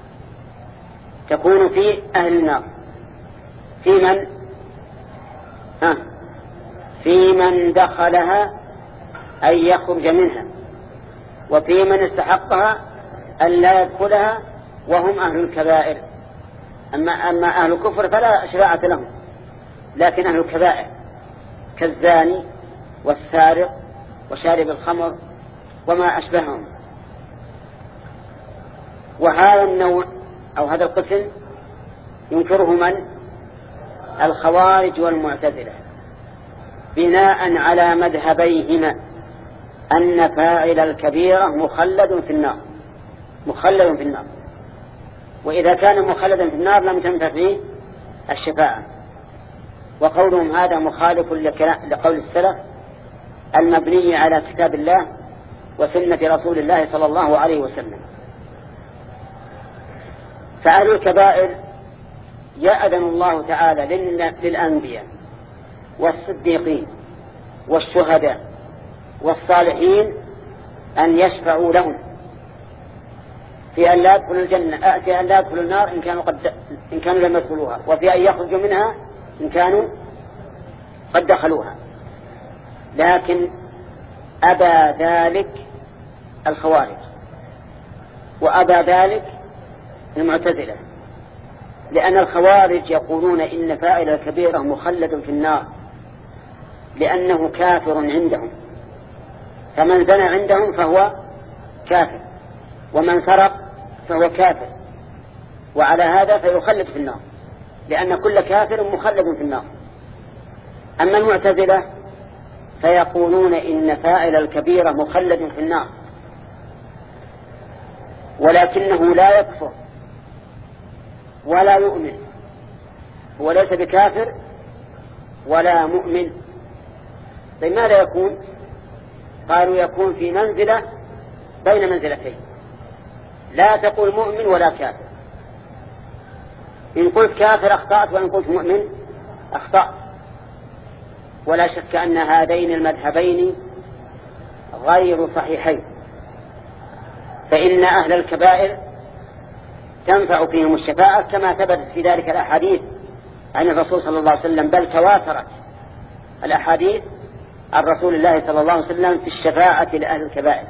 تكون في أهل النار، في من ها في من دخلها أن يخرج منها، وفي من استحقها أن لا يدخلها وهم أهل الكبائر. أما, أما أهل الكفر فلا شفاعة لهم، لكن أهل الكبائر كالزاني والسارق وشارب الخمر وما أشبههم. وهذا النوع أو هذا القسم ينكره من؟ الخوارج والمعتزلة، بناء على مذهبيهما أن فاعل الكبيرة مخلد في النار، مخلد في النار، وإذا كان مخلدا في النار لم تنفع فيه الشفاعة. وقولهم هذا مخالف لقول السلف المبني على كتاب الله وسنة رسول الله صلى الله عليه وسلم. فأهل الكبائر يأذن الله تعالى للأنبياء والصديقين والشهداء والصالحين أن يشفعوا لهم في أن لا يدخلوا الجنة، في أن لا يدخلوا النار إن كانوا قد إن كانوا لم يدخلوها، وفي أن يخرجوا منها إن كانوا قد دخلوها، لكن أبى ذلك الخوارج وأبى ذلك المعتزلة، لأن الخوارج يقولون إن فاعل الكبيرة مخلد في النار لأنه كافر عندهم، فمن زنى عندهم فهو كافر، ومن سرق فهو كافر، وعلى هذا فيخلد في النار، لأن كل كافر مخلد في النار. أما المعتزلة فيقولون إن فاعل الكبيرة مخلد في النار، ولكنه لا يكفر ولا يؤمن، هو ليس بكافر ولا مؤمن. لماذا يكون؟ قالوا يكون في منزلة بين منزلتين، لا تقول مؤمن ولا كافر. إن قلت كافر أخطأت، وإن قلت مؤمن أخطأت. ولا شك أن هذين المذهبين غير صحيحين، فإن أهل الكبائر تنفع فيهم الشفاعة كما ثبتت في ذلك الأحاديث عن الرسول صلى الله عليه وسلم، بل تواترت الأحاديث عن رسول الله صلى الله عليه وسلم في الشفاعة لأهل الكبائر.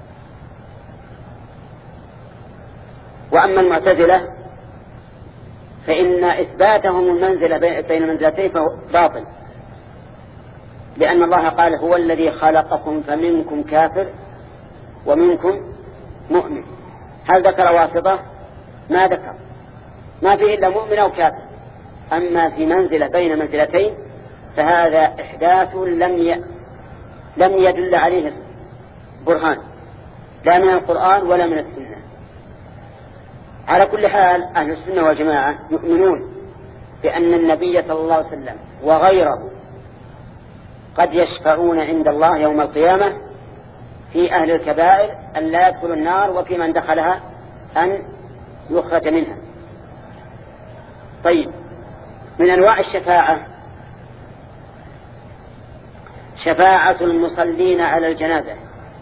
وأما المعتزلة فإن إثباتهم المنزلة بين منزلتين فهو باطل، لأن الله قال هو الذي خلقكم فمنكم كافر ومنكم مؤمن. هل ذكر واسطة؟ ما ذكر، ما فيه إلا مؤمن أو كافر. أما في منزلة بين منزلتين فهذا إحداث لم ي... لم يدل عليه برهان، لا من القرآن ولا من السنة. على كل حال أهل السنة والجماعة يؤمنون بأن النبي صلى الله عليه وسلم وغيره قد يشفعون عند الله يوم القيامة في أهل الكبائر أن لا يدخلوا النار، وفي من دخلها أن يخرج منها. طيب، من أنواع الشفاعة شفاعة المصلين على الجنازة،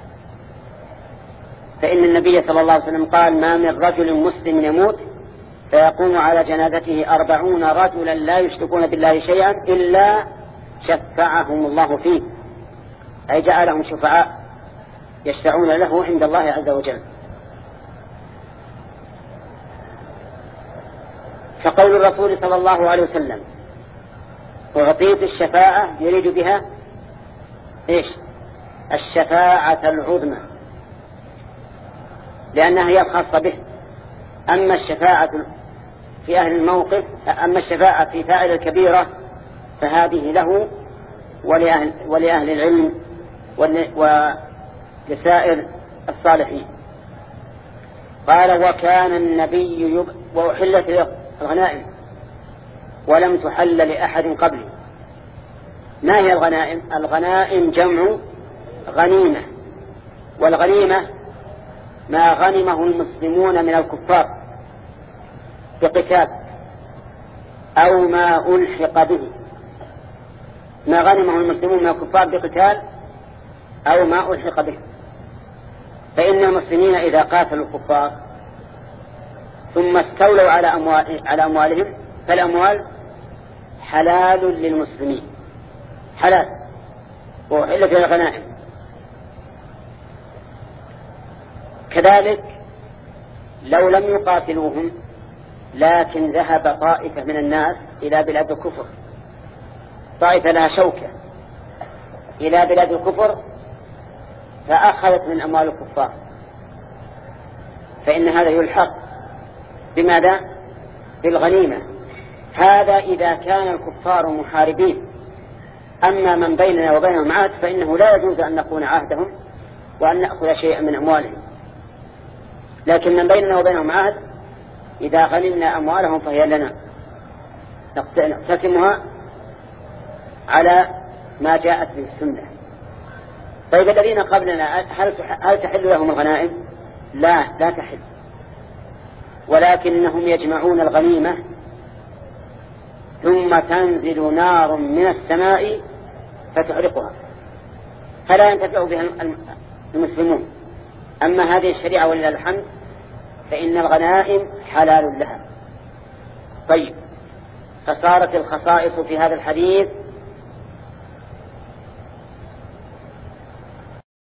فإن النبي صلى الله عليه وسلم قال ما من رجل مسلم يموت فيقوم على جنازته أربعون رجلا لا يشركون بالله شيئا إلا شفعهم الله فيه، أي جعلهم شفعاء يشفعون له عند الله عز وجل. فقول الرسول صلى الله عليه وسلم أعطيت الشفاعة يريد بها إيش؟ الشفاعة العظمى، لأنها هي الخاصة به. أما الشفاعة في أهل الموقف، أما الشفاعة في فاعل الكبيرة فهذه له ولأهل, ولأهل العلم ولسائر الصالحين. قال وكان النبي يب... وأحلت الغنائم ولم تحل لأحد قبلي. ما هي الغنائم؟ الغنائم جمع غنيمة، والغنيمة ما غنمه المسلمون من الكفار بقتال أو ما ألحق به، ما غنمه المسلمون من الكفار بقتال أو ما ألحق به. فإن المسلمين إذا قاتلوا الكفار ثم استولوا على أموال على أموالهم فالأموال حلال للمسلمين، حلال وأحلت الغنائم. كذلك لو لم يقاتلوهم لكن ذهب طائفة من الناس إلى بلاد الكفر، طائفة لها شوكة إلى بلاد الكفر فأخذت من أموال الكفار، فإن هذا يلحق بماذا؟ بالغنيمة. هذا إذا كان الكفار محاربين. أما من بيننا وبينهم عهد فإنه لا يجوز أن نكون عهدهم وأن نأخذ شيئا من أموالهم، لكن من بيننا وبينهم عهد إذا غنمنا أموالهم فهي لنا نقتسمها على ما جاءت به السنة. طيب الذين قبلنا هل هل تحل لهم الغنائم؟ لا لا تحل، ولكنهم يجمعون الغنيمة ثم تنزل نار من السماء فتحرقها فلا ينتفع بها المسلمون. أما هذه الشريعة ولله الحمد فإن الغنائم حلال لها. طيب، فصارت الخصائص في هذا الحديث